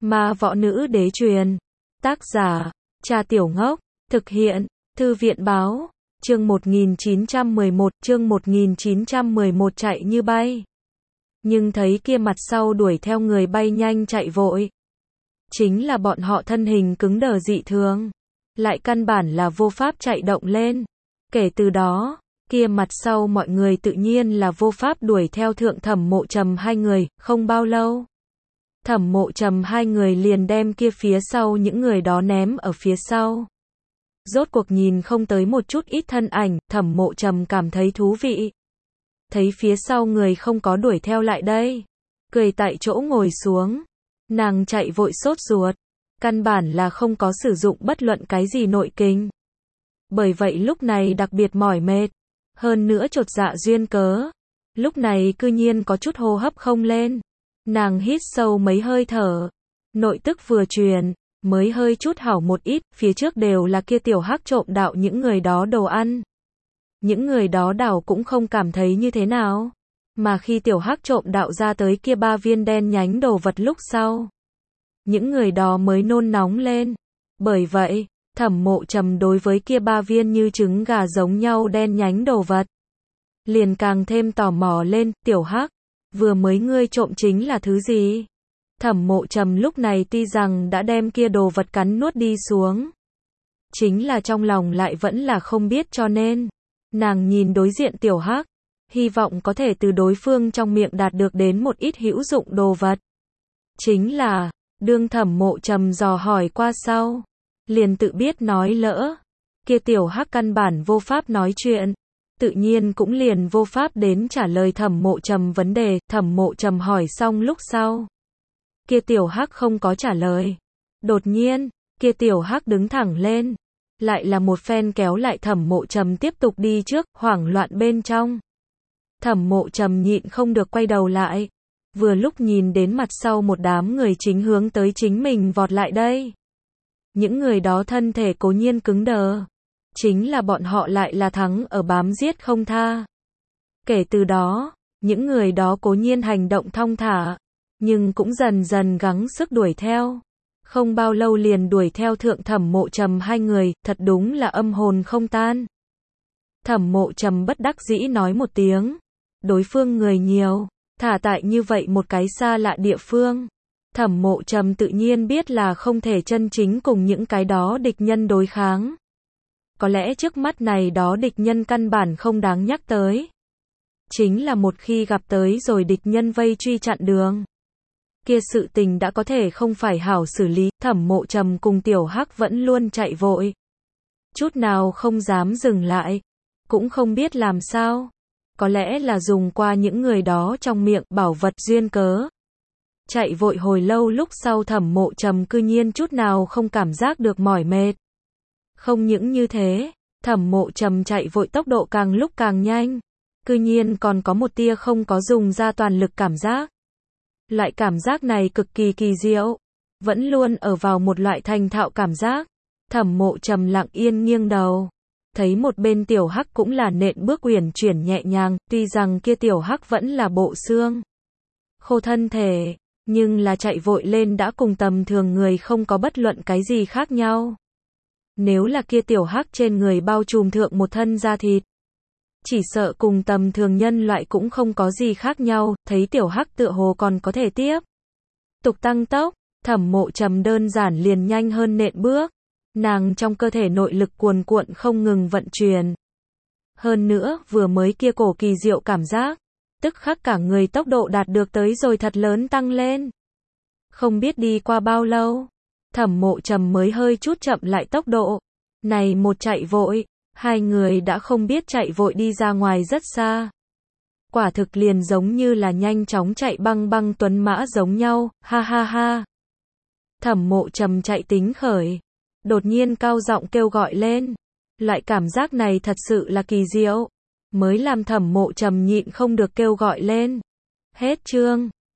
Ma võ nữ đế truyền. Tác giả, Trà Tiểu Ngốc. Thực hiện, Thư viện báo. Chương 1911 chạy như bay. Nhưng thấy kia mặt sau đuổi theo người bay nhanh chạy vội. Chính là bọn họ thân hình cứng đờ dị thường. Lại căn bản là vô pháp chạy động lên. Kể từ đó, kia mặt sau mọi người tự nhiên là vô pháp đuổi theo thượng Thẩm Mộ Trầm hai người, không bao lâu. Thẩm Mộ Trầm hai người liền đem kia phía sau những người đó ném ở phía sau. Rốt cuộc nhìn không tới một chút ít thân ảnh, Thẩm Mộ Trầm cảm thấy thú vị. Thấy phía sau người không có đuổi theo lại đây. Cười tại chỗ ngồi xuống. Nàng chạy vội sốt ruột. Căn bản là không có sử dụng bất luận cái gì nội kinh. Bởi vậy lúc này đặc biệt mỏi mệt. Hơn nữa chột dạ duyên cớ. Lúc này cư nhiên có chút hô hấp không lên. Nàng hít sâu mấy hơi thở. Nội tức vừa truyền, mới hơi chút hảo một ít, phía trước đều là kia tiểu hắc trộm đạo những người đó đồ ăn. Những người đó đảo cũng không cảm thấy như thế nào. Mà khi tiểu hắc trộm đạo ra tới kia 3 viên đen nhánh đồ vật lúc sau. Những người đó mới nôn nóng lên. Bởi vậy, Thẩm Mộ Trầm đối với kia 3 viên như trứng gà giống nhau đen nhánh đồ vật. Liền càng thêm tò mò lên, tiểu hắc. Vừa mới ngươi trộm chính là thứ gì? Thẩm Mộ Trầm lúc này tuy rằng đã đem kia đồ vật cắn nuốt đi xuống. Chính là trong lòng lại vẫn là không biết cho nên. Nàng nhìn đối diện tiểu hắc. Hy vọng có thể từ đối phương trong miệng đạt được đến một ít hữu dụng đồ vật. Chính là, đương Thẩm Mộ Trầm dò hỏi qua sau. Liền tự biết nói lỡ. Kia tiểu hắc căn bản vô pháp nói chuyện. Tự nhiên cũng liền vô pháp đến trả lời Thẩm Mộ Trầm vấn đề. Thẩm Mộ Trầm hỏi xong lúc sau. Kia tiểu hắc không có trả lời. Đột nhiên, kia tiểu hắc đứng thẳng lên. Lại là một phen kéo lại Thẩm Mộ Trầm tiếp tục đi trước, hoảng loạn bên trong. Thẩm Mộ Trầm nhịn không được quay đầu lại. Vừa lúc nhìn đến mặt sau một đám người chính hướng tới chính mình vọt lại đây. Những người đó thân thể cố nhiên cứng đờ. Chính là bọn họ lại là thắng ở bám giết không tha. Kể từ đó, những người đó cố nhiên hành động thong thả. Nhưng cũng dần dần gắng sức đuổi theo. Không bao lâu liền đuổi theo thượng Thẩm Mộ Trầm hai người, thật đúng là âm hồn không tan. Thẩm Mộ Trầm bất đắc dĩ nói một tiếng. Đối phương người nhiều, thả tại như vậy một cái xa lạ địa phương. Thẩm Mộ Trầm tự nhiên biết là không thể chân chính cùng những cái đó địch nhân đối kháng. Có lẽ trước mắt này đó địch nhân căn bản không đáng nhắc tới. Chính là một khi gặp tới rồi địch nhân vây truy chặn đường. Kia sự tình đã có thể không phải hảo xử lý, Thẩm Mộ Trầm cùng tiểu hắc vẫn luôn chạy vội. Chút nào không dám dừng lại. Cũng không biết làm sao. Có lẽ là dùng qua những người đó trong miệng bảo vật duyên cớ. Chạy vội hồi lâu lúc sau Thẩm Mộ Trầm cư nhiên chút nào không cảm giác được mỏi mệt. Không những như thế, Thẩm Mộ Trầm chạy vội tốc độ càng lúc càng nhanh. Cư nhiên còn có một tia không có dùng ra toàn lực cảm giác. Loại cảm giác này cực kỳ kỳ diệu. Vẫn luôn ở vào một loại thành thạo cảm giác. Thẩm Mộ Trầm lặng yên nghiêng đầu. Thấy một bên tiểu hắc cũng là nện bước uyển chuyển nhẹ nhàng. Tuy rằng kia tiểu hắc vẫn là bộ xương khô thân thể. Nhưng là chạy vội lên đã cùng tầm thường người không có bất luận cái gì khác nhau. Nếu là kia tiểu hắc trên người bao trùm thượng một thân da thịt. Chỉ sợ cùng tầm thường nhân loại cũng không có gì khác nhau, thấy tiểu hắc tựa hồ còn có thể tiếp tục tăng tốc, Thẩm Mộ Trầm đơn giản liền nhanh hơn nện bước. Nàng trong cơ thể nội lực cuồn cuộn không ngừng vận chuyển. Hơn nữa, vừa mới kia cổ kỳ diệu cảm giác, tức khắc cả người tốc độ đạt được tới rồi thật lớn tăng lên. Không biết đi qua bao lâu, Thẩm Mộ Trầm mới hơi chút chậm lại tốc độ. Này một chạy vội, hai người đã không biết chạy vội đi ra ngoài rất xa. Quả thực liền giống như là nhanh chóng chạy băng băng tuấn mã giống nhau, ha ha ha. Thẩm Mộ Trầm chạy tính khởi. Đột nhiên cao giọng kêu gọi lên. Loại cảm giác này thật sự là kỳ diệu. Mới làm Thẩm Mộ Trầm nhịn không được kêu gọi lên. Hết chương.